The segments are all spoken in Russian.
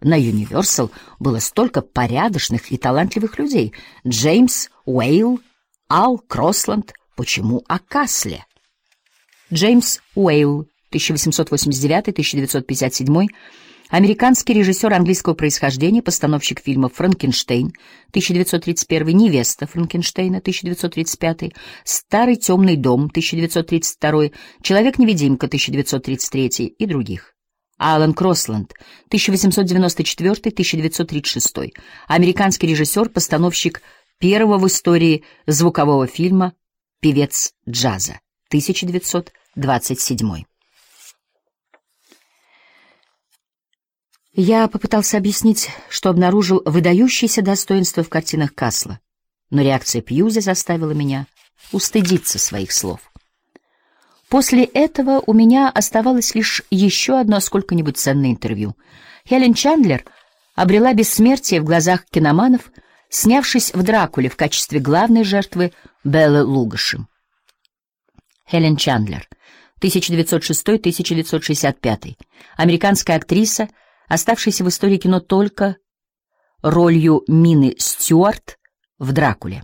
На Universal было столько порядочных и талантливых людей. Джеймс Уэйл, Ал Кросланд. Почему о Касле? Джеймс Уэйл, 1889-1957, американский режиссер английского происхождения, постановщик фильмов «Франкенштейн» 1931, «Невеста Франкенштейна» 1935, «Старый темный дом» 1932, «Человек-невидимка» 1933 и других. Алан Кросланд, 1894-1936, американский режиссер, постановщик первого в истории звукового фильма «Певец джаза» 1927. Я попытался объяснить, что обнаружил выдающиеся достоинства в картинах Касла, но реакция Пьюзи заставила меня устыдиться своих слов. После этого у меня оставалось лишь еще одно сколько-нибудь ценное интервью. Хелен Чандлер обрела бессмертие в глазах киноманов, снявшись в «Дракуле» в качестве главной жертвы Беллы Лугоши. Хелен Чандлер, 1906-1965, американская актриса, оставшаяся в истории кино только ролью Мины Стюарт в «Дракуле».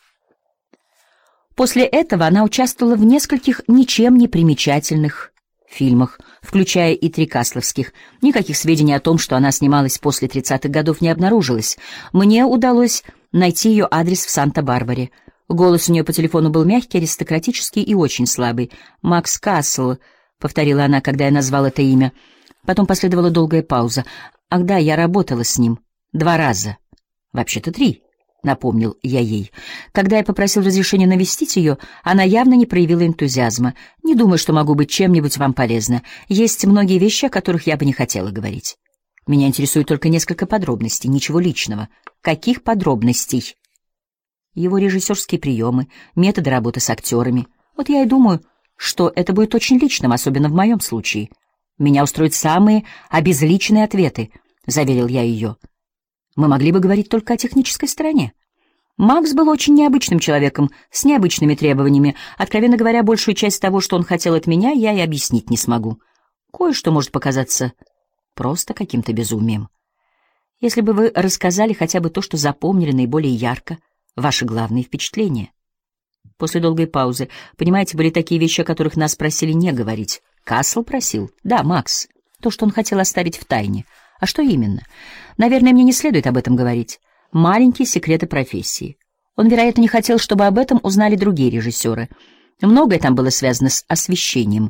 После этого она участвовала в нескольких ничем не примечательных фильмах, включая и 3 касловских. Никаких сведений о том, что она снималась после 30-х годов, не обнаружилось. Мне удалось найти ее адрес в Санта-Барбаре. Голос у нее по телефону был мягкий, аристократический и очень слабый. «Макс Кассел», — повторила она, когда я назвал это имя. Потом последовала долгая пауза. «Ах да, я работала с ним 2 раза. Вообще-то 3. Напомнил я ей. Когда я попросил разрешения навестить ее, она явно не проявила энтузиазма. Не думаю, что могу быть чем-нибудь вам полезна. Есть многие вещи, о которых я бы не хотела говорить. Меня интересует только несколько подробностей, ничего личного. Каких подробностей? Его режиссерские приемы, методы работы с актерами. Вот я и думаю, что это будет очень личным, особенно в моем случае. Меня устроят самые обезличенные ответы, заверил я ее. Мы могли бы говорить только о технической стороне. Макс был очень необычным человеком, с необычными требованиями. Откровенно говоря, большую часть того, что он хотел от меня, я и объяснить не смогу. Кое-что может показаться просто каким-то безумием. Если бы вы рассказали хотя бы то, что запомнили наиболее ярко, ваши главные впечатления. После долгой паузы, понимаете, были такие вещи, о которых нас просили не говорить. Кассел просил? Да, Макс. То, что он хотел оставить в тайне. А что именно? Наверное, мне не следует об этом говорить. Маленькие секреты профессии. Он, вероятно, не хотел, чтобы об этом узнали другие режиссеры. Многое там было связано с освещением.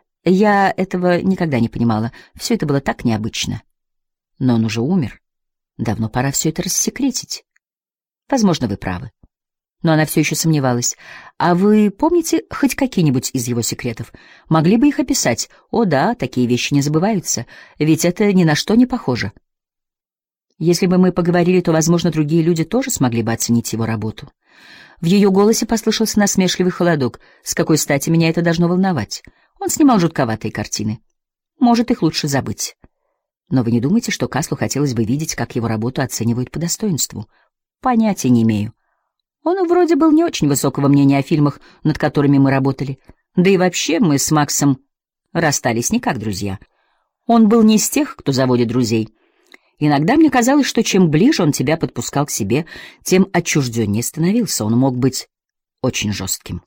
Я этого никогда не понимала. Все это было так необычно. Но он уже умер. Давно пора все это рассекретить. Возможно, вы правы. Но она все еще сомневалась. А вы помните хоть какие-нибудь из его секретов? Могли бы их описать? О да, такие вещи не забываются, ведь это ни на что не похоже. Если бы мы поговорили, то, возможно, другие люди тоже смогли бы оценить его работу. В ее голосе послышался насмешливый холодок. С какой стати меня это должно волновать? Он снимал жутковатые картины. Может, их лучше забыть. Но вы не думаете, что Каслу хотелось бы видеть, как его работу оценивают по достоинству? Понятия не имею. Он вроде был не очень высокого мнения о фильмах, над которыми мы работали. Да и вообще мы с Максом расстались не как друзья. Он был не из тех, кто заводит друзей. Иногда мне казалось, что чем ближе он тебя подпускал к себе, тем отчужденнее становился. Он мог быть очень жестким.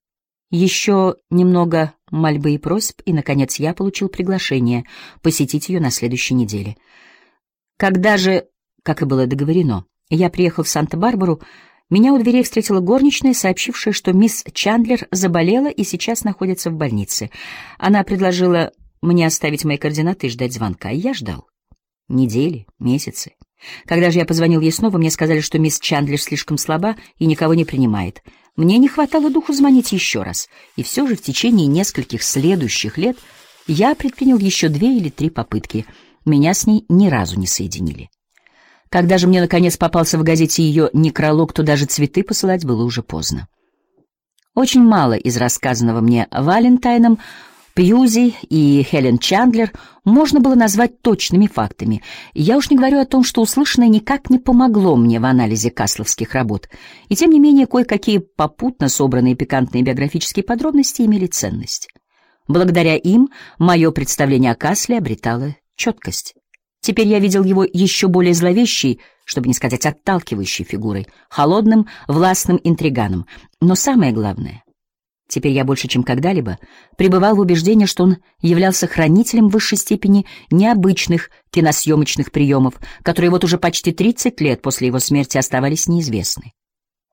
Еще немного мольбы и просьб, и, наконец, я получил приглашение посетить ее на следующей неделе. Когда же, как и было договорено, я приехал в Санта-Барбару, меня у дверей встретила горничная, сообщившая, что мисс Чандлер заболела и сейчас находится в больнице. Она предложила мне оставить мои координаты и ждать звонка, и я ждал. Недели, месяцы. Когда же я позвонил ей снова, мне сказали, что мисс Чандлер слишком слаба и никого не принимает. Мне не хватало духу звонить еще раз, и все же в течение нескольких следующих лет я предпринял еще 2 или 3 попытки. Меня с ней ни разу не соединили. Когда же мне, наконец, попался в газете ее некролог, то даже цветы посылать было уже поздно. Очень мало из рассказанного мне Валентайном, Пьюзи и Хелен Чандлер можно было назвать точными фактами. Я уж не говорю о том, что услышанное никак не помогло мне в анализе касловских работ. И тем не менее, кое-какие попутно собранные пикантные биографические подробности имели ценность. Благодаря им мое представление о Касле обретало четкость. Теперь я видел его еще более зловещей, чтобы не сказать отталкивающей фигурой, холодным, властным интриганом. Но самое главное, теперь я больше, чем когда-либо, пребывал в убеждении, что он являлся хранителем в высшей степени необычных киносъемочных приемов, которые вот уже почти 30 лет после его смерти оставались неизвестны.